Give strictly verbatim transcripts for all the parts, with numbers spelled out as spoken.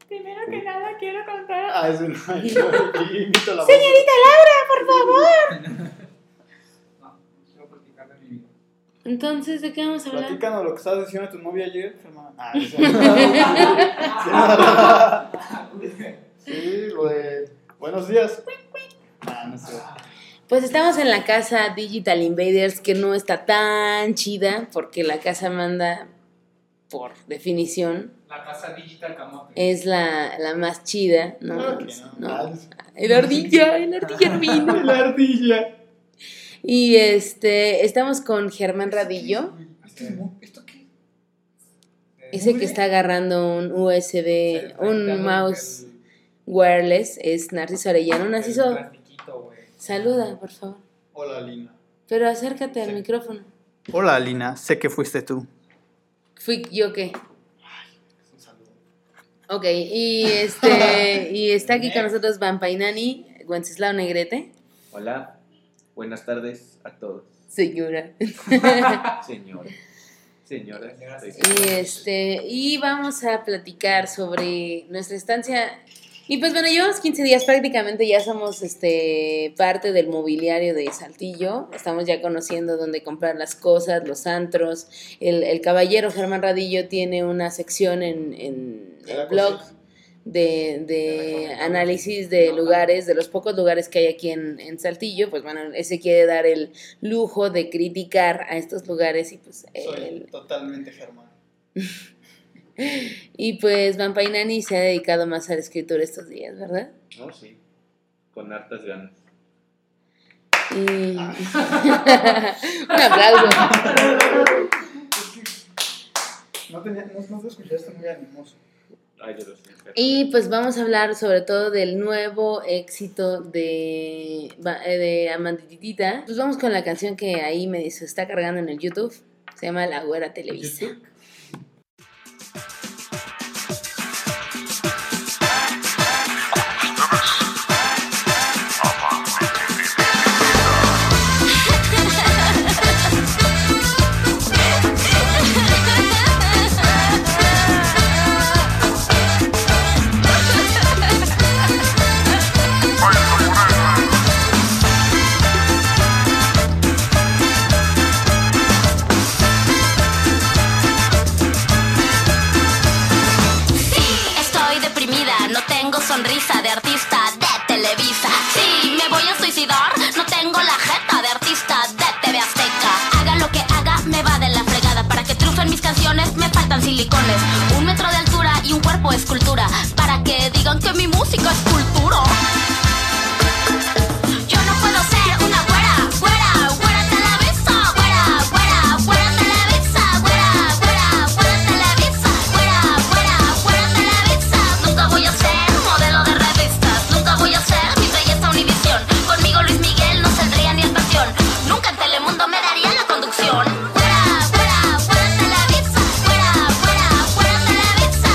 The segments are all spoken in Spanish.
Primero que nada quiero contar. Ah, es una. Invito a la Señorita Laura, por favor. No, quiero platicar de mi vida. Entonces, ¿de qué vamos a hablar? Platícanos lo que estabas diciendo a tu novia ayer, Germán. Ah, sí, lo de. Buenos días. Ah, no sé. Pues estamos en la casa Digital Invaders, que no está tan chida, porque la casa manda, por definición, La casa Digital Camote. es la, la más chida, ¿no? Claro que no. No. El ardilla, el ardilla vino. La ardilla. Y este, estamos con Germán Radillo, ¿Esto, es mu- ¿Esto qué? ese que está agarrando un U S B, un mouse wireless, es Narciso Arellano. Narciso, saluda, por favor. Hola, Lina. Pero acércate al Sí. micrófono. Hola, Lina. Sé que fuiste tú. ¿Fui yo qué? Es un saludo. Ok, y este y está aquí con nosotros Vampainani, Wenceslao Negrete. Hola, buenas tardes a todos. Señora. Señora, señora. Y este, y vamos a platicar sobre nuestra estancia. Y pues bueno, llevamos quince días, prácticamente ya somos este parte del mobiliario de Saltillo. Estamos ya conociendo dónde comprar las cosas, los antros. El, el caballero Germán Radillo tiene una sección en, en el blog de, de análisis de lugares, de los pocos lugares que hay aquí en, en Saltillo. Pues bueno, ese quiere dar el lujo de criticar a estos lugares y pues Soy él... totalmente Germán. Y pues Vampainani se ha dedicado más a la escritura estos días, ¿verdad? No, sí, con hartas ganas. Y... un aplauso. No, tenía, no, no te escuchaste muy animoso. Ay, yo lo sé. Y pues vamos a hablar sobre todo del nuevo éxito de, de Amandititita. Pues vamos con la canción que ahí me se está cargando en el YouTube. Se llama La Güera Televisa. ¿YouTube? Sonrisa de artista de Televisa. Sí, me voy a suicidar. No tengo la jeta de artista de T V Azteca. Haga lo que haga, me va de la fregada. Para que triunfen mis canciones, me faltan silicones. Un metro de altura y un cuerpo escultura. Para que digan que mi música es cultura. Yo no puedo ser una güera, güera, güera Televisa. Güera, güera, güera Televisa. Güera, güera, güera Televisa. Güera, güera, güera Televisa. Nunca voy a ser modelo de revistas. Nunca voy a ser mi belleza Univisión. Conmigo Luis Miguel no saldría ni el pasión. Nunca en Telemundo me daría la conducción. Fuera, fuera, fuera Televisa. Fuera, fuera, fuera Televisa.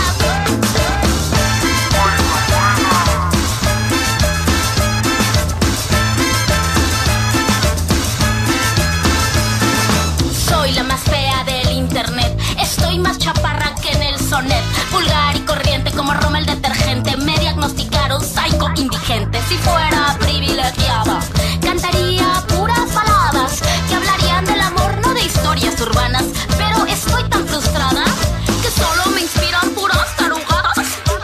Soy la más fea del internet. Estoy más chaparra que en el sonet. Vulgar y corriente como Roma el detergente. Me diagnosticaron psycho indigente. Si fuera privilegiada, cantaría puras baladas que hablarían del amor, no de historias urbanas. Pero estoy tan frustrada que solo me inspiran puras tarugadas.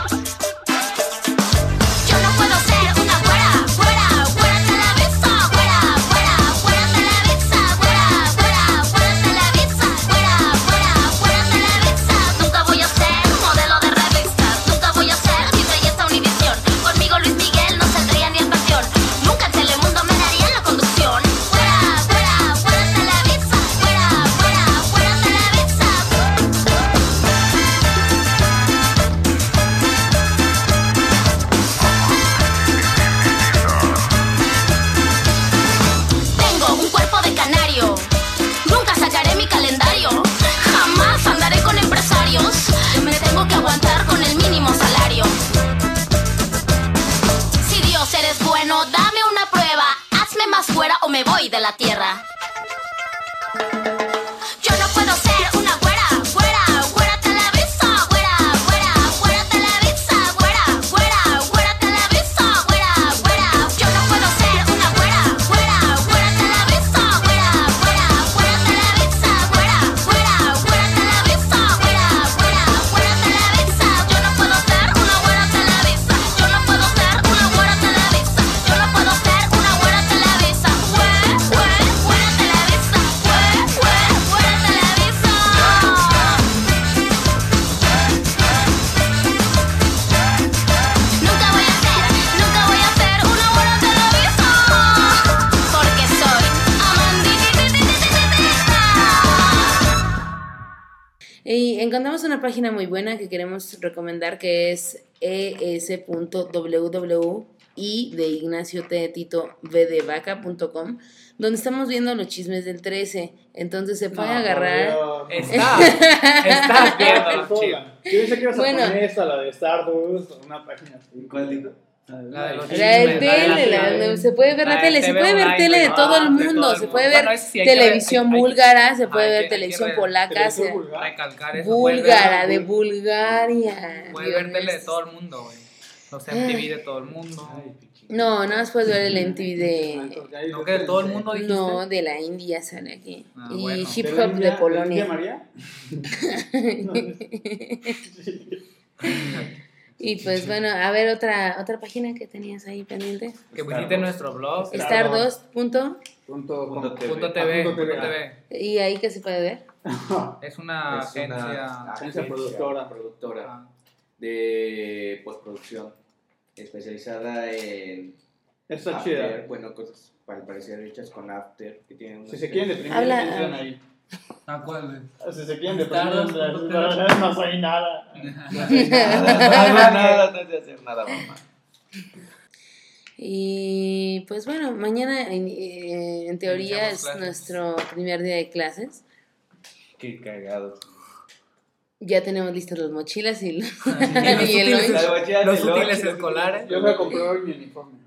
Yo no puedo ser una güera, güera, güera Televisa. Güera, güera, güera Televisa. Güera, güera, güera Televisa. Güera, güera, güera Televisa. Nunca voy a ser modelo de revistas. Nunca voy a ser mi belleza Univisión. Conmigo Luis Miguel no saldría ni en pasión. Nunca en Telemundo me daría la conducción. Fuera, fuera, fuera Televisa. Fuera, fuera, fuera Televisa. Tengo un cuerpo de canario. Nunca sacaré mi calendario. Jamás andaré con empresarios. Me tengo que aguantar con el mínimo salario. Si Dios eres bueno, dame una prueba. Hazme más fuera o me voy de la tierra. Yo no puedo ser una güera, güera, güera Televisa. Güera, güera, güera Televisa. encontramos una página muy buena que queremos recomendar que es e s punto w w w i de Ignacio T. Tito v de vaca punto com, donde estamos viendo los chismes del trece. Entonces se puede No, agarrar. por Dios. Estás, estás viendo los chiles. Yo pensé que ibas a Bueno. poner esta, la de Stardust, o una página así. ¿Cuál dijo? La de los La del chismes, tele, la de- se puede ver la, La de tele, se T V puede ver Online, tele de ¿no? todo el De mundo, todo el se mundo. puede ver Bueno, eso sí, hay que- televisión hay que- búlgara, se puede hay ver que- hay que televisión ver. polaca, Televisión se- vulgar. Recalcar eso. búlgara, puedes de ver- Bulgaria. Puedes ver tele de Dios. todo el mundo, güey. Los M T V de todo el mundo. No, nada más puedes ver el M T V de... ¿No que de todo el mundo dijiste? No, de la India sale aquí. Ah, y bueno. hip ¿De hop la de India- ¿De Polonia. India María? No, Y pues bueno, a ver otra otra página que tenías ahí pendiente. Que visite nuestro blog. Claro. Stardust. Punto, Punto, Punto com. TV. Punto TV. Ah, punto Punto TV. TV. y ahí que se puede ver. Es una Es una agencia. agencia productora. productora Ah, de postproducción especializada en Está After, chida. bueno, cosas al parecer hechas con After, que tienen una Si se quieren deprimir, Habla- entran ahí. ¿A cuál, güey? Si se quieren deprimir, Stardust, entran. punto La TV. verdad no soy nada. no sé nada, nada, no sé hacer nada, mamá. Y pues bueno, mañana en, eh, en teoría Iniciamos es clases. nuestro primer día de clases. Qué cagado. Ya tenemos listas las mochilas y, los- Los y el útiles- lunch. Los útiles escolares. Yo voy a comprar hoy mi uniforme.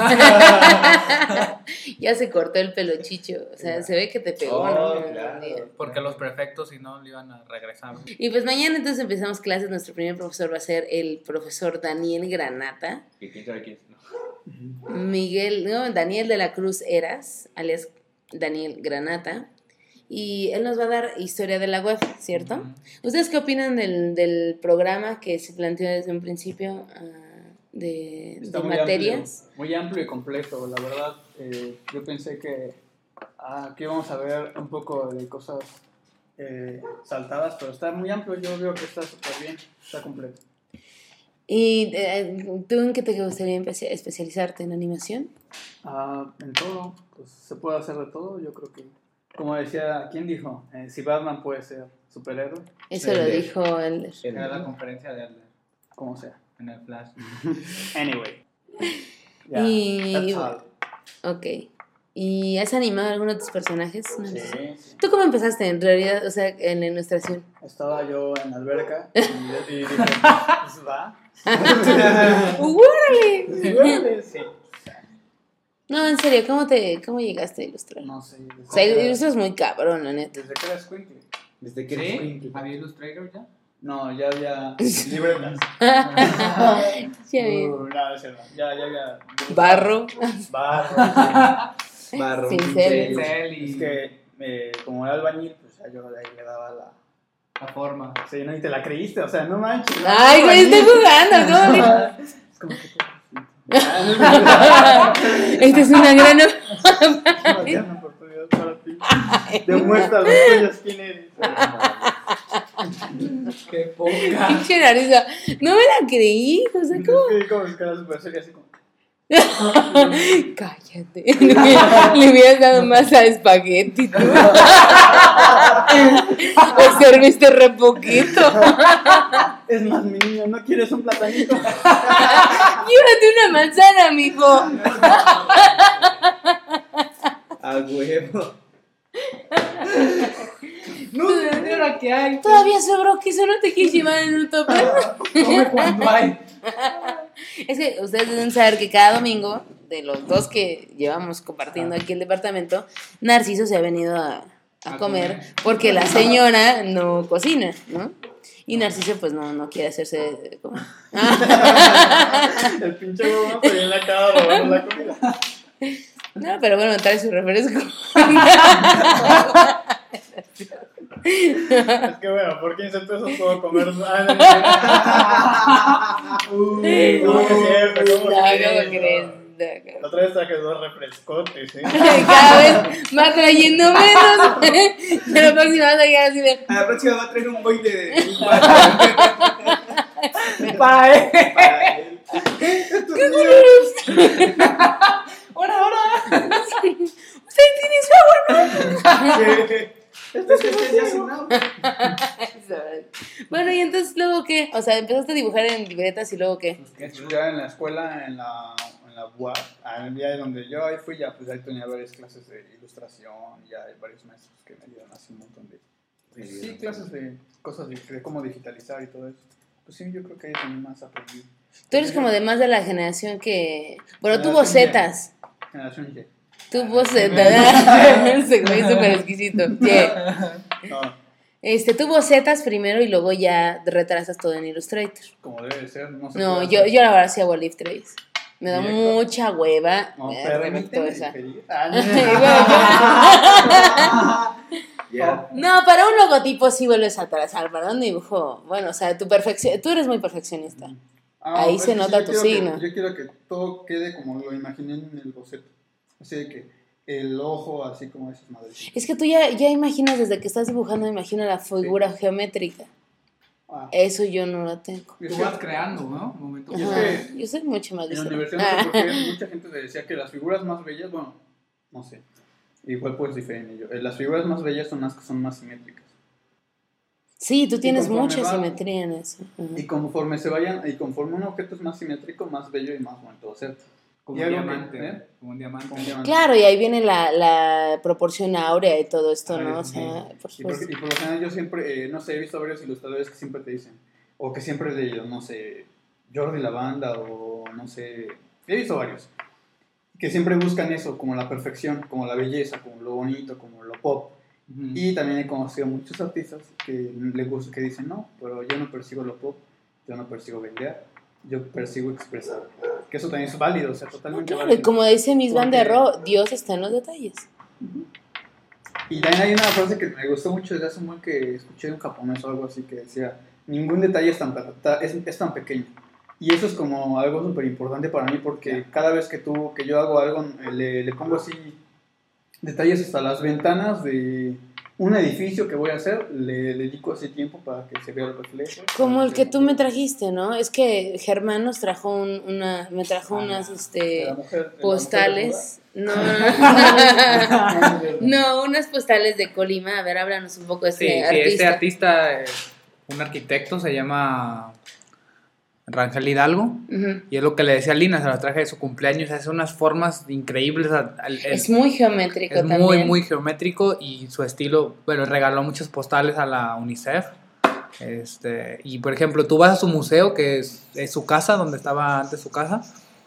Ya se cortó el pelo chicho, o sea, se ve que te pegó, Oh, ¿no? claro. Porque los prefectos, si no, le iban a regresar. Y pues mañana entonces empezamos clases, nuestro primer profesor va a ser el profesor Daniel Granata, ¿Y quién sabe quién es? No. Miguel, no, Daniel de la Cruz Eras, alias Daniel Granata, y él nos va a dar historia de la web, ¿cierto? Ujú. ¿Ustedes qué opinan del, del programa que se planteó desde un principio ah, de, Está de muy materias? amplio, muy amplio y completo, la verdad. Eh, yo pensé que ah, aquí vamos a ver un poco de cosas eh, saltadas, pero está muy amplio. Yo veo que está súper bien, está completo. ¿Y eh, tú en qué te gustaría empe- especializarte? ¿En animación? Ah, en todo, pues se puede hacer de todo. Yo creo que, como decía, ¿quién dijo? Eh, si Batman puede ser superhéroe, Eso Sí, lo de- dijo él. Era la conferencia de Adler como sea. en el Flash. Anyway. Ya, Y- that's all. Ok. ¿Y has animado a alguno de tus personajes? No Sí, sé. sí. ¿Tú cómo empezaste en realidad? O sea, en la ilustración. Estaba yo en la alberca y, y dije, pues va. ¡Órale! Órale, sí. No, en serio, ¿cómo te cómo llegaste a ilustrar? No sé. O sea, ilustras muy cabrón, la neta. Desde que era squinkly. Desde que ¿Sí? eres ¿Había Illustrator ya? No, ya había libretas. Ya vi. Uh, no, ese no. Ya, ya había. Barro. Barro. barro, Cincel. pincel. Pincel Sí. y Es que eh, como era albañil, pues ya yo de ahí le daba la. la forma. Sí, no, y te la creíste, o sea, no manches. no, Ay, güey, estoy jugando, ¿no? Es como que. Esta es una gran. Una gran oportunidad para ti. Demuestra a los tuyos quién eres. ¡Qué poca! Pinche nariz. No me la creí, o sea, ¿cómo? Es que como que era súper seria, así como. Cállate. Le, le hubieras dado más a espagueti, tú. O serviste re poquito. Es más, mi niño, ¿no quieres un platanito? Llévate una manzana, mijo. A huevo. No sé ahora qué hay. Todavía sobró queso, no te quieres llevar en un topper. Come cuando hay. Es que ustedes deben saber que cada domingo, de los dos que llevamos compartiendo aquí el departamento, Narciso se ha venido a, a A comer comer. porque la señora no cocina, ¿no? Y Narciso pues no, no quiere hacerse de comer. El pinche huevo se le acaba robando la comida. No, pero bueno, trae su refresco. Es que bueno, por quince pesos puedo comer. Uh, ¿cómo que es cierto? ¿Cómo No, que ¿cómo es? crees? No, ¿cómo? La otra vez traje dos refrescotes, ¿eh? Cada vez va trayendo menos. Pero próxima vas a llegar así de. A la próxima va a traer un boy de. Para él. Para él. ¿Qué colores? ¡Ahora, ahora! ¿Usted tiene su agua, no? ¿Qué? Este es que este ya cenado. O sea, empezaste a dibujar en libretas y luego qué. Pues ya en la escuela, en la, en la U A P, el día donde yo ahí fui, ya pues ahí tenía varias clases de ilustración, ya hay varios maestros que me dieron así un montón de... Sí, clases de cosas de, de cómo digitalizar y todo eso. Pues sí, yo creo que ahí también más aprendí. Tú eres como de más de la generación que... Bueno, tú Generación bocetas. Generación Y. Tú bocetas. Se me hizo súper exquisito. Yeah. No, Este, tú bocetas primero y luego ya retrasas todo en Illustrator. como debe de ser, no sé. No, puede yo, hacer. yo la verdad sí hago Lift Trace. Me da Directo. mucha hueva. No, me pero reventó permíteme esa. diferir. Ah, Ya. no, para un logotipo sí vuelves a atrasar. Para un dibujo, bueno, o sea, tu perfección, tú eres muy perfeccionista. Ah, Ahí es se que nota yo tu quiero que- signo. yo quiero que todo quede como lo imaginé en el boceto. Así de que el ojo, así como esas madres. Es que tú ya, ya imaginas, desde que estás dibujando, imagina la figura geométrica. Ah, Eso yo no lo tengo. es Tú que vas creando, ¿no? Momento Y es Ajá, que yo soy mucho más en la visual. universidad no sé por qué mucha gente te decía que las figuras más bellas, bueno, no sé, igual puedes diferir en ello. Eh, Las figuras más bellas son las que son más simétricas. Sí, tú tienes conforme mucha va- simetría en eso. Ajá. Y conforme se vayan, y conforme un objeto es más simétrico, más bello y más bonito va a ser. Como Y un algo que- diamante. ¿eh? Como un diamante. Como un diamante. Claro, y ahí viene la, la proporción áurea y todo esto, Ah, ¿no? O sí. sea, por Y por, supuesto. y por lo general yo siempre, eh, no sé, he visto varios ilustradores que siempre te dicen, o que siempre he leído, no sé, Jordi Lavanda o no sé, he visto varios, que siempre buscan eso, como la perfección, como la belleza, como lo bonito, como lo pop. Ujú. Y también he conocido muchos artistas que les gusta, que dicen, no, pero yo no persigo lo pop, yo no persigo vender, yo persigo expresar. Que eso también es válido, o sea, No, totalmente claro, y válido. como dice Miss Van der Porque- Rohe, Dios está en los detalles. Y también hay una frase que me gustó mucho desde hace un buen que escuché de un japonés o algo así que decía, ningún detalle es tan, pe- ta- es, es tan pequeño. Y eso es como algo súper importante para mí porque cada vez que tú, que yo hago algo, eh, le, le pongo así detalles hasta las ventanas de un edificio que voy a hacer, le dedico ese tiempo para que se vea el reflejo. Como el para que tú me trajiste, ¿no? Es que Germán nos trajo un- una, me trajo Ah, unas de este, la mujer- de la mujer postales. No, desnuda. no, unas postales de Colima. A ver, háblanos un poco de Sí, este sí, artista. este artista es un arquitecto, se llama Rangel Hidalgo. Ujú. Y es lo que le decía a Lina, se lo traje de su cumpleaños, hace unas formas increíbles. al- al- el- Es muy geométrico es también. muy, muy geométrico y su estilo, bueno, regaló muchas postales a la UNICEF. Este, y por ejemplo, tú vas a su museo, que es, es su casa, donde estaba antes su casa,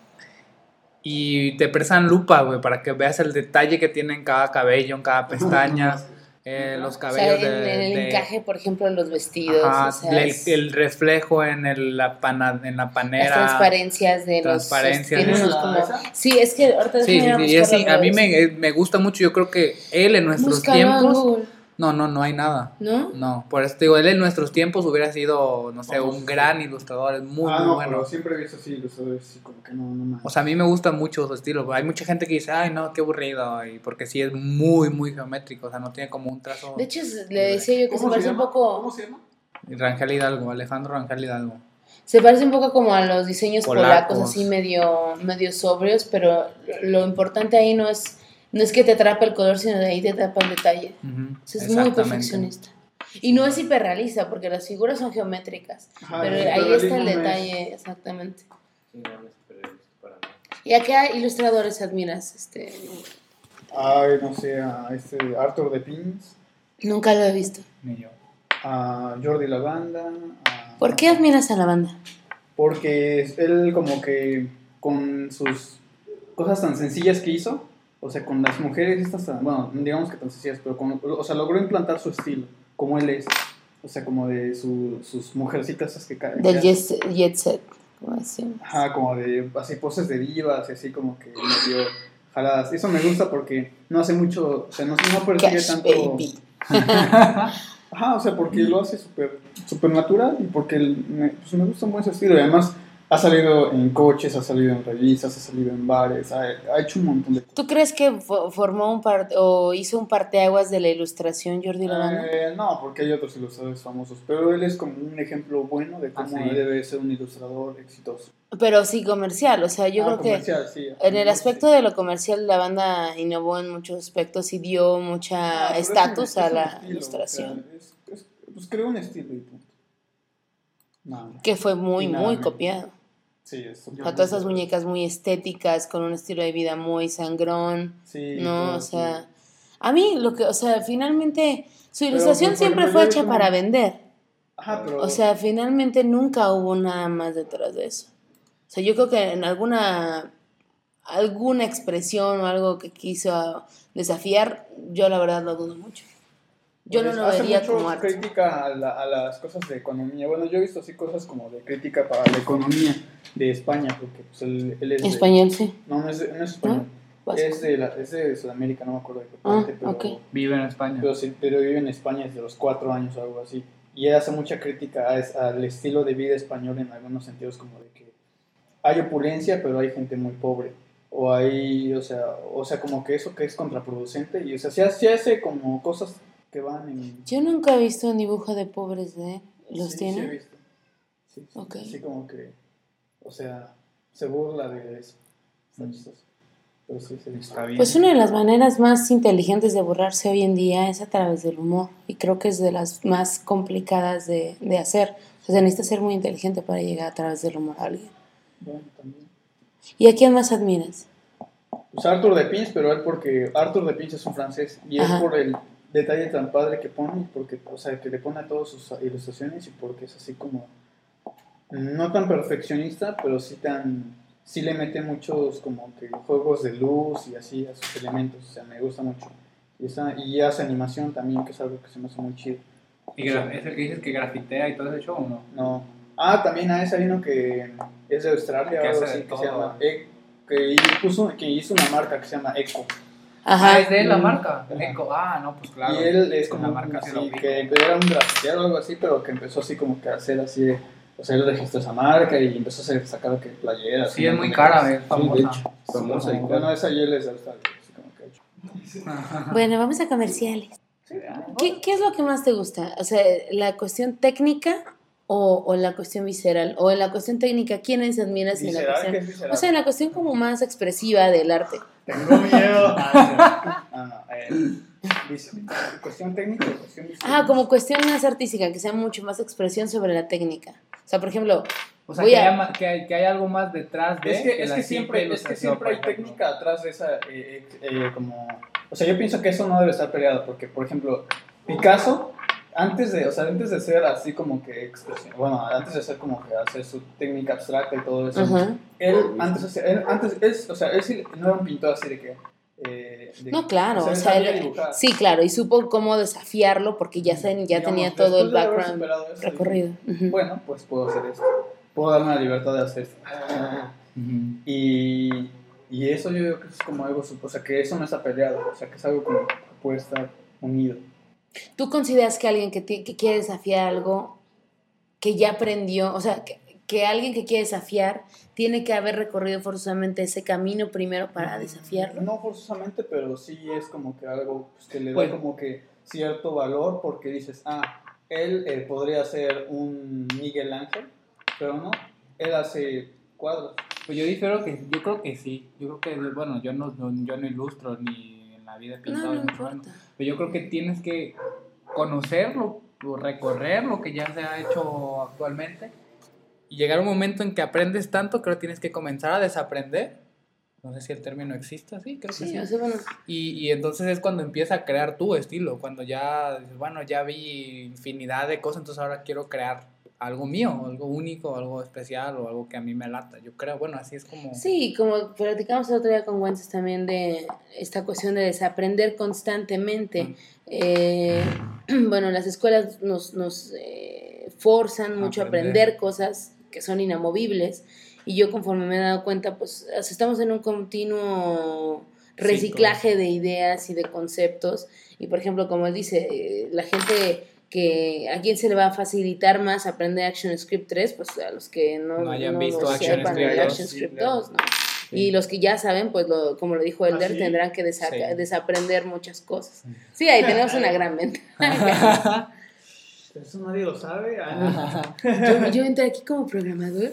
y te prestan lupa, güey, para que veas el detalle que tiene en cada cabello, en cada pestaña, eh, los O sea, cabellos en, de, en el de- encaje, por ejemplo, en los vestidos. ajá, o sea, el, es- el reflejo en, el, la, pana- en la panera. las transparencias de Transparencias. los... tiene unos ¿La- como... esa? Sí, es que ahorita Sí, sí, déjame sí, ir y buscarlo, así, a pero mí es- me, eh, me gusta mucho, yo creo que él en nuestros Búscalo en tiempos... Google. No, no, no hay nada. ¿No? No, por eso te digo, él en nuestros tiempos hubiera sido, no sé, Vamos, un sí. gran ilustrador, es muy, Ah, muy no, bueno. pero siempre he visto así ilustradores, así como que no, no más. O sea, a mí me gusta mucho su estilo. Hay mucha gente que dice, ay, no, qué aburrido, y porque sí es muy, muy geométrico, o sea, no tiene como un trazo. De hecho, es- le decía yo que se ¿Cómo se parece un llama? poco... ¿Cómo se llama? Rangel Hidalgo, Alejandro Rangel Hidalgo. Se parece un poco como a los diseños polacos, Polacos. así medio, medio sobrios, pero lo importante ahí no es, no es que te atrape el color, sino de ahí te atrapa el detalle. Ujú, O sea, es muy exactamente. perfeccionista. Y no es hiperrealista, porque las figuras son geométricas. Ajá, pero el ahí está el hiperrealismo no es- detalle, exactamente. Sí, no, no es periodista para nada. ¿Y a qué ilustradores admiras? Este, Ay, no sé, a este Arthur de Pins, nunca lo he visto. Ni yo. a Jordi Lavanda. A... ¿Por qué admiras a la banda? Porque es- él como que con sus cosas tan sencillas que hizo, o sea, con las mujeres estas tan, bueno, digamos que tan sencillas, pero con, o sea, logró implantar su estilo, como él es, o sea, como de su, sus mujercitas esas que caen. Del jet, jet set, como decimos. Ajá, como de así poses de divas y así como que medio jaladas. Eso me gusta porque no hace mucho, o sea, no, no persigue Cash tanto. baby. Ajá, o sea, porque lo hace súper super natural y porque el- me, pues me gusta mucho ese estilo. Y además ha salido en coches, ha salido en revistas, ha salido en bares, ha, ha hecho un montón de cosas. ¿Tú crees que fo- formó un par o hizo un parteaguas de la ilustración Jordi Lavanda? Eh, no, porque hay otros ilustradores famosos, pero él es como un ejemplo bueno de cómo Ah, sí. debe ser un ilustrador exitoso. Pero sí comercial, o sea, yo Ah, creo que comercial, sí. en el Sí. aspecto de lo comercial la banda innovó en muchos aspectos y dio Ah, mucha pero es un- estatus es a un la estilo, ilustración. o sea, es- es- pues creó un estilo y punto. No, que fue muy, Y muy nada, copiado. sí, es O sea, todas esas muñecas muy estéticas, con un estilo de vida muy sangrón, Sí, ¿no? todo, O sí. sea, a mí lo que, o sea, finalmente su Pero, ilustración pues, por siempre ejemplo, fue yo hecha ahorita- para vender. Ajá, pero... O sea, finalmente nunca hubo nada más detrás de eso. O sea, yo creo que en alguna alguna expresión o algo que quiso desafiar, yo la verdad lo dudo mucho. Yo Pues, no lo hace vería mucho como arte. crítica a, la- a las cosas de economía. Bueno, yo he visto así cosas como de crítica para la economía de España, porque pues, él, él es de- Español, sí. No, no es, de- no es español. Vasco. Es de, la, es de Sudamérica, no me acuerdo de qué Ah, parte, pero, ok. Vive en España. pero, sí, pero vive en España desde los cuatro años o algo así. Y él hace mucha crítica a es- al estilo de vida español en algunos sentidos, como de que hay opulencia, pero hay gente muy pobre. O hay, o sea, o sea, como que eso que es contraproducente. Y o sea, sí hace, sí hace como cosas que van en... Yo nunca he visto un dibujo de pobres de él. ¿Los sí, tiene? Sí, he visto. Sí, sí, Ok. así como que, o sea, se burla de eso. Está Mm. chistoso. Pero sí, sí, Está bien. Pues una de las maneras más inteligentes de burlarse hoy en día es a través del humor. Y creo que es de las más complicadas de, de hacer. O sea, se necesita ser muy inteligente para llegar a través del humor a alguien. Bueno, también. ¿Y a quién más admiras? Pues Arthur de Pins, pero él porque Arthur de Pins es un francés y Ajá. es por el detalle tan padre que pone, y porque, o sea, que le pone a todas sus ilustraciones y porque es así como no tan perfeccionista, pero sí tan sí le mete muchos como que juegos de luz y así a sus elementos, o sea, me gusta mucho. Y, esa, y hace animación también, que es algo que se me hace muy chido. ¿Y gra- es el que dices que grafitea y todo ese show o no? No. Ah, también a ese hay uno que es de Australia Que o algo hace de así, que todo. se llama E- que puso, que hizo una marca que se llama Echo. Ajá. Ah, es de la Mm. marca. Ajá. Eco. Ah, no, pues claro. Y él es En como la un- marca sí lo sí, ubico. que era un grafitero o algo así, pero que empezó así como que a hacer así, de- o sea, él registró esa marca y empezó a hacer, sacar que playeras. Sí, y es un muy montón de cara, cosas. es Sí, famosa. de hecho. Famosa y Como- cara. Bueno, esa y él es de Australia, así como que hecho. Bueno, vamos a comerciales. ¿Qué, ¿Qué es lo que más te gusta? O sea, ¿la cuestión técnica o, o la cuestión visceral? O en la cuestión técnica, ¿quiénes admiras? Y en la Visceral, cuestión, ¿qué es visceral? o sea, en la cuestión como más expresiva del arte. Tengo miedo. Ah, no, no, eh, vis- cuestión técnica, cuestión visceral. Ah, como cuestión más artística, que sea mucho más expresión sobre la técnica. O sea, por ejemplo, O sea, voy que, a- haya ma- que, hay, que hay algo más detrás de Es que, es la que simple siempre, es que ilustración, siempre hay por ejemplo. técnica atrás de esa, eh, eh, eh, como, o sea, yo pienso que eso no debe estar peleado, porque, por ejemplo, Picasso, antes de, o sea, antes de ser así como que expresión, bueno, antes de ser como que hacer su técnica abstracta y todo eso, Ajá. él, antes, hacía- él, antes, él, o sea, él sí no era un pintor así de que, eh, de- No, claro, o él sea, sabía él- dibujar. sí, claro, y supo cómo desafiarlo porque ya, se- ya Digamos, tenía todo el después de haber background superado eso, dije, recorrido. Ujú. bueno, pues puedo hacer esto, puedo darme la libertad de hacer esto. Ujú. Y, y eso yo creo que es como algo, o sea, que eso no está peleado, o sea, que es algo como que puede estar unido. ¿Tú consideras que alguien que, ti- que quiere desafiar algo que ya aprendió, o sea, que, que alguien que quiere desafiar tiene que haber recorrido forzosamente ese camino primero para desafiarlo? No forzosamente, pero sí es como que algo pues, que le da Bueno. como que cierto valor porque dices, ah, él eh, podría ser un Miguel Ángel, pero no, él hace cuadros. Pues yo difiero que, yo creo que sí. Yo creo que, bueno, yo no, no- yo no ilustro ni en la vida he No, pintado. no ni mucho menos. importa. Pero yo creo que tienes que conocerlo, o recorrer lo que ya se ha hecho actualmente y llegar a un momento en que aprendes tanto que ahora tienes que comenzar a desaprender. No sé si el término existe así, creo que Sí, sí. o sea, bueno, Y, y entonces es cuando empieza a crear tu estilo, cuando ya dices, bueno, ya vi infinidad de cosas, entonces ahora quiero crear algo mío, algo único, algo especial o algo que a mí me lata. Yo creo, bueno, así es como... sí, como platicamos el otro día con Wences también de esta cuestión de desaprender constantemente. Mm. Eh, bueno, las escuelas nos, nos eh, forzan mucho a Aprender. aprender cosas que son inamovibles y yo conforme me he dado cuenta, pues o sea, estamos en un continuo reciclaje de ideas y de conceptos y por ejemplo, como él dice, eh, la gente... que a quién se le va a facilitar más aprender ActionScript tres, pues a los que no, No hayan no visto lo ActionScript sepan de dos, ActionScript sí, claro. dos, ¿no? Y los que ya saben, pues lo, como lo dijo Elder, ¿Ah, sí? tendrán que desa- Sí. desaprender muchas cosas. Sí, ahí tenemos una gran ventaja. Eso nadie lo sabe. Ah, Yo, yo entré aquí como programador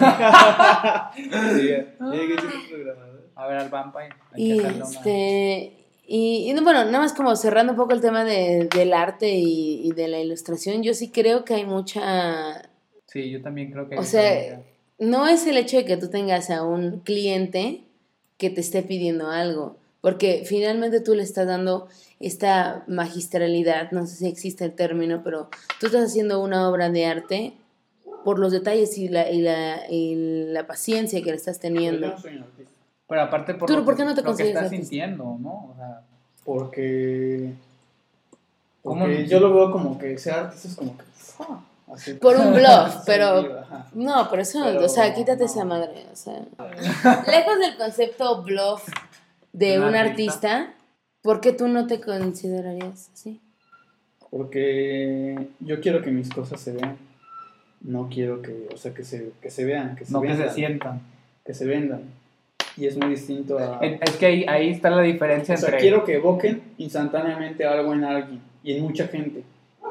Sí, eh, ¿qué es un programador? A ver, al Vampire. hay y que hacerle una- este... Y, y no, bueno, nada más como cerrando un poco el tema de, del arte y, y de la ilustración, yo sí creo que hay mucha Sí, yo también creo que... O sea, no es el hecho de que tú tengas a un cliente que te esté pidiendo algo, porque finalmente tú le estás dando esta magistralidad, no sé si existe el término, pero tú estás haciendo una obra de arte por los detalles y la, y la, y la paciencia que le estás Yo teniendo. no soy un artista. Pero aparte por, ¿Tú lo, por qué no te lo que consideras estás artista? sintiendo, ¿no? O sea, Porque, ¿Cómo porque no? yo lo veo como que ser artista es como que... ah, así. Por un bluff, pero... Sí, ajá. No, pero eso, Pero, o sea, quítate no. esa madre, o sea. Lejos del concepto bluff de ¿Un un artista? artista, ¿por qué tú no te considerarías así? Porque yo quiero que mis cosas se vean. No quiero que, o sea, que se, que se vean, que se no que vendan. se sientan. Que se vendan. Y es muy distinto a... Es es que ahí, ahí está la diferencia O sea, entre... quiero que evoquen instantáneamente algo en alguien y en mucha gente.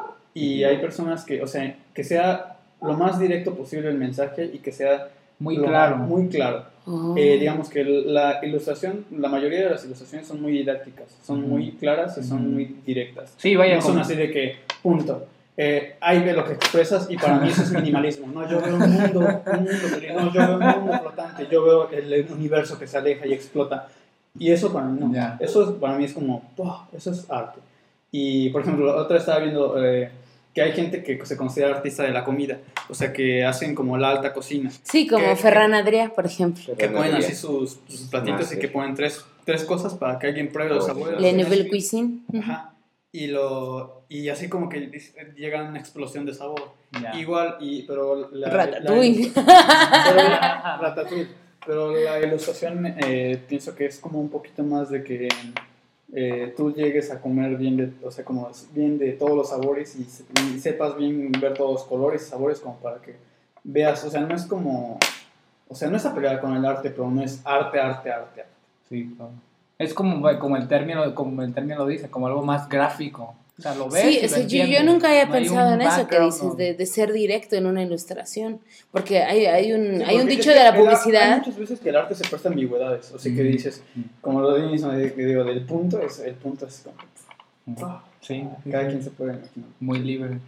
Y hay personas que, o sea, que sea lo más directo posible el mensaje y que sea Muy lo claro. más- muy claro. Oh. Eh, digamos que la ilustración, la mayoría de las ilustraciones son muy didácticas, son Ujú. muy claras y son Ujú. muy directas. Sí, vaya, No son como- así de que, punto. Eh, ahí ve lo que expresas y para mí eso es minimalismo. No, yo veo un mundo, un mundo feliz. No, yo veo un mundo flotante. Yo veo el, el universo que se aleja y explota. Y eso para mí no. Ya. Eso es, para mí es como, "Wow, eso es arte". Y por ejemplo, la otra estaba viendo eh, que hay gente que se considera artista de la comida. O sea, que hacen como la alta cocina. Sí, como que- Ferran Adrià, por ejemplo. Que ponen así sus, sus platitos y Master. que ponen tres, tres cosas para que alguien pruebe los Oh, sabores. Le Así. Nouvelle Cuisine. Ajá. Y, lo, y así como que dis- llega una explosión de sabor. Ya. Igual, y, pero la, Ratatouille. la- pero la- Ratatouille. Pero la ilustración eh, pienso que es como un poquito más de que eh, tú llegues a comer bien de, o sea, como bien de todos los sabores y, se- y sepas bien ver todos los colores y sabores como para que veas, o sea, no es como, o sea, no es a pelear con el arte, pero no es arte, arte, arte. arte. Sí, claro. Es como, como el término, como el término dice, como algo más gráfico. O sea, lo ves Sí, y o sea, lo yo, yo entiendes. nunca había No hay pensado un en eso que background, dices, no. de, de ser directo en una ilustración. Porque hay, hay un, Sí, hay un porque dicho es de que la el ar- Hay publicidad. muchas veces que el arte se presta a ambigüedades, o sea, que Mm. dices, como lo mismo que digo, del punto, es, el punto es como, ah, Sí, sí, cada sí. quien se puede imaginar. Muy libre.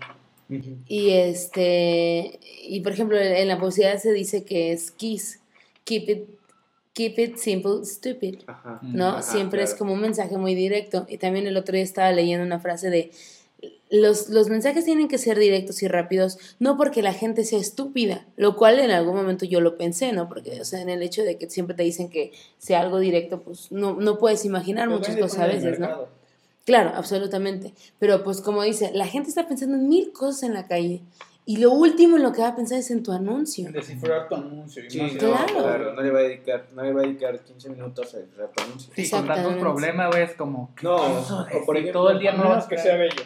Y este, y por ejemplo, en la publicidad se dice que es KISS, keep it, keep it simple, stupid, Ajá. ¿no? Ajá, Siempre es claro. como un mensaje muy directo. Y también el otro día estaba leyendo una frase de, los, los mensajes tienen que ser directos y rápidos, no porque la gente sea estúpida, lo cual en algún momento yo lo pensé, ¿no? Porque, o sea, en el hecho de que siempre te dicen que sea algo directo, pues no, no puedes imaginar Pero muchas también cosas a depende del veces, ¿no? mercado. Claro, absolutamente. Pero pues como dice, la gente está pensando en mil cosas en la calle y lo último en lo que va a pensar es en tu anuncio. Descifrar tu anuncio. y Sí, más no, Claro. claro. No le va a dedicar, no le va a dedicar quince minutos a descifrar tu anuncio. Sí, con tantos Exactamente. problemas, güey, es como... No, o o por ejemplo, todo el día a no menos vas a que ver. sea bello.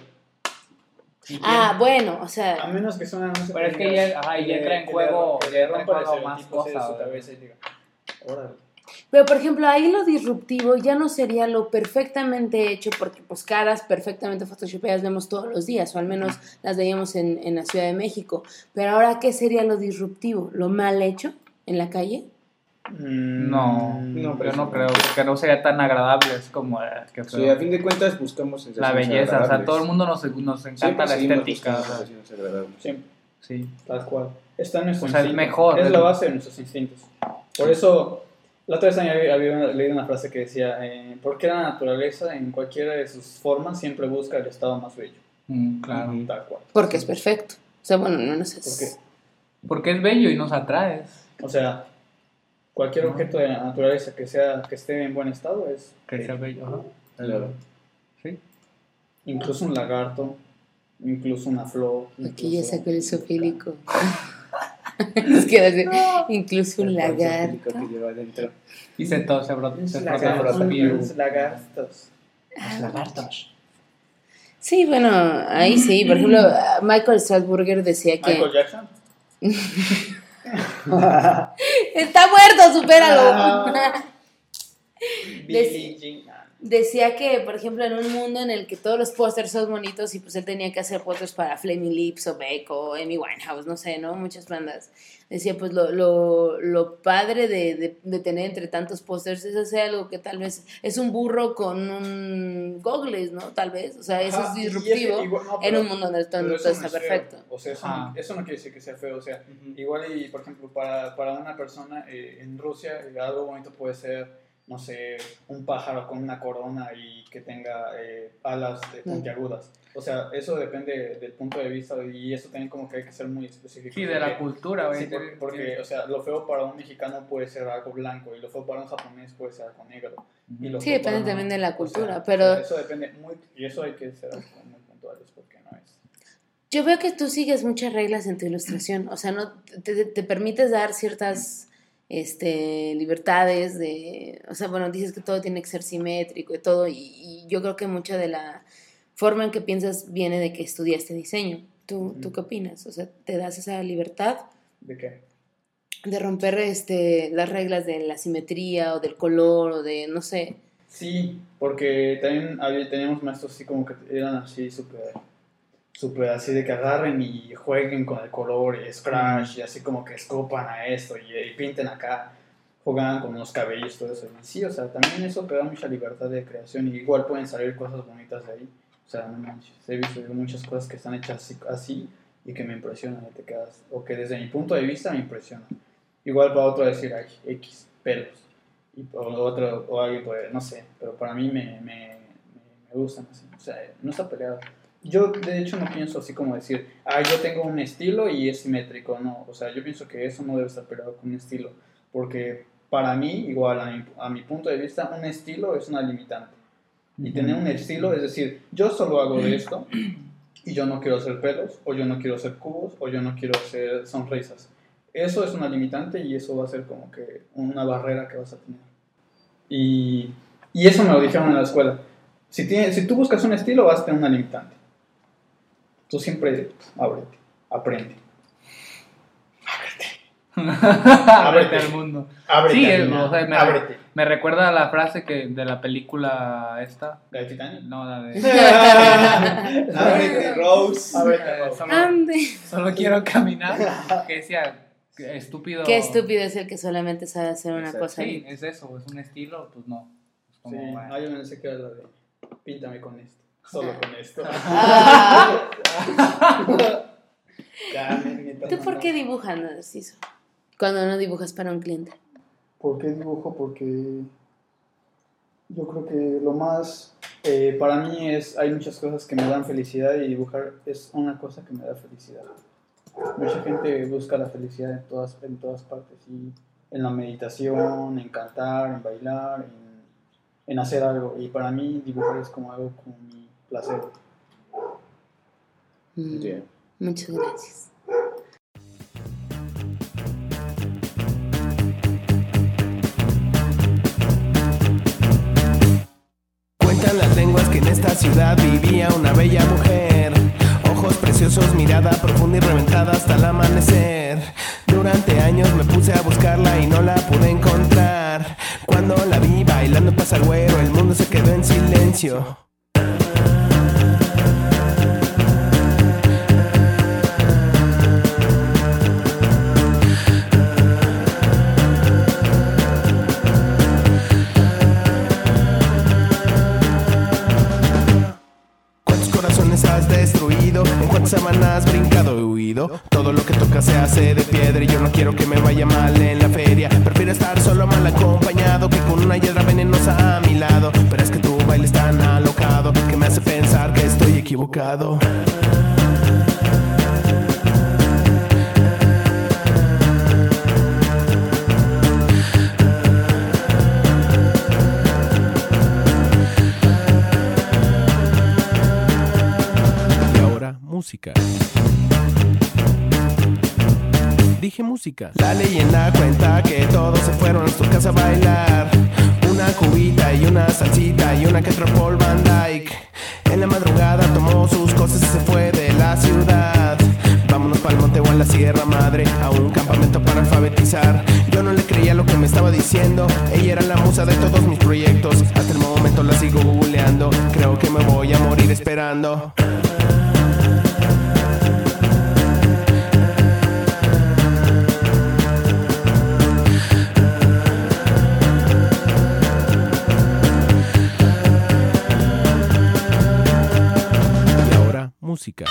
¿Y Ah, quién? bueno, o A sea, menos que sea un anuncio Pero es que digas, ya- ajá, y que ya le- entra en que juego- le- que ya le entra en rompa el juego más estereotipo de cosas, su güey. cabeza y diga, órale. pero por ejemplo ahí lo disruptivo ya no sería lo perfectamente hecho porque pues caras perfectamente photoshopeadas vemos todos los días o al menos las veíamos en, en la Ciudad de México. Pero ahora, ¿qué sería lo disruptivo? ¿Lo mal hecho en la calle? Mm, No, No, yo no creo, porque no sería tan agradable, es como eh, que Sí, a fin de cuentas buscamos la sensaciones belleza, o sea, agradables. todo el mundo nos, nos encanta Siempre la seguimos estética. buscando o sea, sensaciones agradables. Siempre, sí. tal cual. Está en nuestro O sea, es instinto. mejor, Es es- la base de nuestros instintos. Por eso, la otra vez había, había leído una frase que decía, eh, ¿por qué la naturaleza en cualquiera de sus formas siempre busca el estado más bello? Mm, claro. Ujú. Tal cual. Porque es perfecto. O sea, bueno, no, no sé. ¿Por qué? Porque es bello y nos atrae. O sea, cualquier No. objeto de la naturaleza que sea que esté en buen estado es Que sea bello. Ajá. Claro. Sí. incluso un lagarto, incluso una flor. Aquí ya incluso- sacó el isofílico. Es que así, incluso un El lagarto. concepto que lleva adentro. Y se, to- se, brota, Los se frota lagartos, los pies. los lagartos. Los lagartos. Sí, bueno, ahí sí. Por ejemplo, Michael Strasburger decía que... Michael Jackson. ¡Está muerto, supéralo! Billie Jean. decía que, por ejemplo, en un mundo en el que todos los pósters son bonitos y pues él tenía que hacer pósters para Flaming Lips o Beck o Amy Winehouse, no sé, ¿no? Muchas bandas. Decía, pues lo, lo, lo padre de, de, de tener entre tantos pósters es hacer algo que tal vez es un burro con un goggles, ¿no? Tal vez, o sea, eso Ajá, es y es disruptivo que igual- no, en pero- un mundo donde todo, pero todo eso no está es feo. perfecto. O sea, eso Ajá. no, eso no quiere decir que sea feo. O sea, Ujú. igual y, por ejemplo, para, para una persona eh, en Rusia, eh, algo bonito puede ser, no sé, un pájaro con una corona y que tenga eh, alas de puntiagudas. O sea, eso depende del punto de vista y eso también como que hay que ser muy específico. Sí, de la Porque- cultura, Sí, güey. por- porque, o sea, lo feo para un mexicano puede ser algo blanco y lo feo para un japonés puede ser algo negro. Y lo Sí, feo depende para- también de la o sea, cultura, o pero- sea, eso depende muy... Y eso hay que ser como muy puntuales porque no es... Yo veo que tú sigues muchas reglas en tu ilustración, o sea, no te, te- te permites dar ciertas este, libertades de, o sea, bueno, dices que todo tiene que ser simétrico y todo, y, y yo creo que mucha de la forma en que piensas viene de que estudiaste diseño. ¿Tú, ¿tú qué opinas? O sea, ¿te das esa libertad ¿De qué? de romper este, las reglas de la simetría o del color o de, no sé? Sí, porque también había, teníamos maestros así como que eran así súper, súper así de que agarren y jueguen con el color y scratch y así como que escopan a esto y, y pinten acá, jugaban con los cabellos, todo eso. Y sí, o sea, también eso te da mucha libertad de creación y igual pueden salir cosas bonitas de ahí. O sea, no manches, he visto muchas cosas que están hechas así, así y que me impresionan y te quedas, o que desde mi punto de vista me impresionan. Igual para otro decir, ay, X, pelos. Y o otro, o alguien puede, no sé, pero para mí me, me, me, me gustan así. O sea, no está peleado. Yo, de hecho, no pienso así como decir, ah, yo tengo un estilo y es simétrico. No, o sea, yo pienso que eso no debe estar peleado con un estilo. Porque para mí, igual a mi, a mi punto de vista, un estilo es una limitante. Y tener un estilo, es decir, yo solo hago de esto y yo no quiero hacer pelos, o yo no quiero hacer cubos, o yo no quiero hacer sonrisas. Eso es una limitante y eso va a ser como que una barrera que vas a tener. Y, y eso me lo dijeron en la escuela. Si, tienes, si tú buscas un estilo, vas a tener una limitante. Tú siempre ábrete, aprende. Ábrete al mundo. Ábrete, Sí, Alina, o sea, me, ábrete. me recuerda a la frase que de la película esta. ¿La de Titanic? No, la de. Ábrete, Rose. Ábrete, Eh, Rose. solo, Ande. solo quiero caminar. Que decía, que estúpido. Qué estúpido es el que solamente sabe hacer una Exacto. cosa. Sí, es eso, es un estilo, pues no. Es como, Sí, bueno. ah, yo pensé que era la de píntame con esto, solo con esto. Ah, Ya, me- me ¿tú por qué dibujas, Narciso? Cuando no dibujas para un cliente. ¿Por qué dibujo? Porque yo creo que lo más, eh, para mí es, hay muchas cosas que me dan felicidad y dibujar es una cosa que me da felicidad. Mucha gente busca la felicidad en todas, en todas partes, y en la meditación, en cantar, en bailar, en, en hacer algo. Y para mí dibujar es como algo como mi placer. Mm, Yeah. Muchas gracias. Cuentan las lenguas que en esta ciudad vivía una bella mujer. Ojos preciosos, mirada profunda y reventada hasta el amanecer. Durante años me puse a buscarla y no la pude encontrar. Cuando la vi bailando en Pasagüero, el mundo se quedó en silencio. ¿Cuántos corazones has destruido? ¿En cuántas semanas has brincado y huido? Todo lo que toca se hace de piedra y yo no quiero que me vaya mal en la feria. Prefiero estar solo mal acompañado que con una hiedra venenosa a mi lado. Pero es que tu baile es tan alocado que me hace pensar que estoy equivocado. Y ahora, música. Dije música. La leyenda cuenta que todos se fueron a su casa a bailar. Una cubita y una salsita y una que otro Paul Van Dyke. En la madrugada tomó sus cosas y se fue de la ciudad. Vámonos pa'l monte o a la Sierra Madre, a un campamento para alfabetizar. Yo no le creía lo que me estaba diciendo. Ella era la musa de todos mis proyectos. Hasta el momento la sigo googleando. Creo que me voy a morir esperando. Y ahora, música.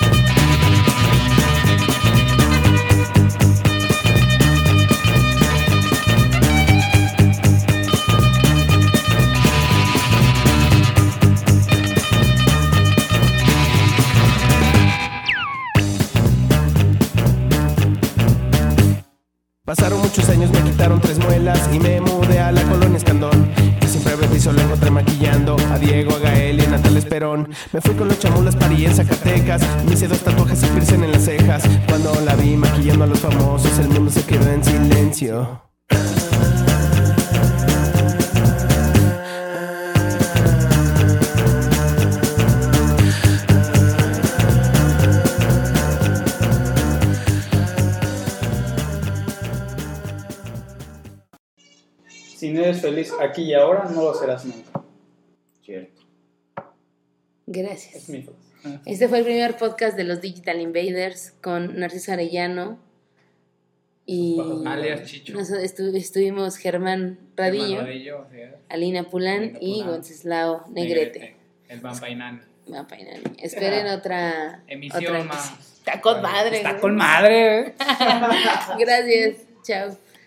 Pasaron muchos años, me quitaron tres muelas y me mudé a la colonia Escandón. Y siempre a piso lo encontré maquillando a Diego, a Gael y a Natal Esperón. Me fui con los chamulas parí en Zacatecas. Me hice dos tatuajes y piercing en las cejas. Cuando la vi maquillando a los famosos, el mundo se quedó en silencio. Si no eres feliz aquí y ahora, no lo serás nunca. Cierto. Gracias. Es mi frase. Este fue el primer podcast de los Digital Invaders con Narciso Arellano y Alias Chicho. nosotros estu- estuvimos Germán Radillo, Rodillo, sí, ¿eh? Alina Pulán Alina y Pulán. Wenceslao Negrete. El Vampainani. Mapainani. Esperen otra Emisión otra más. Está con madre. Está güey. con madre, ¿eh? Gracias. Chao.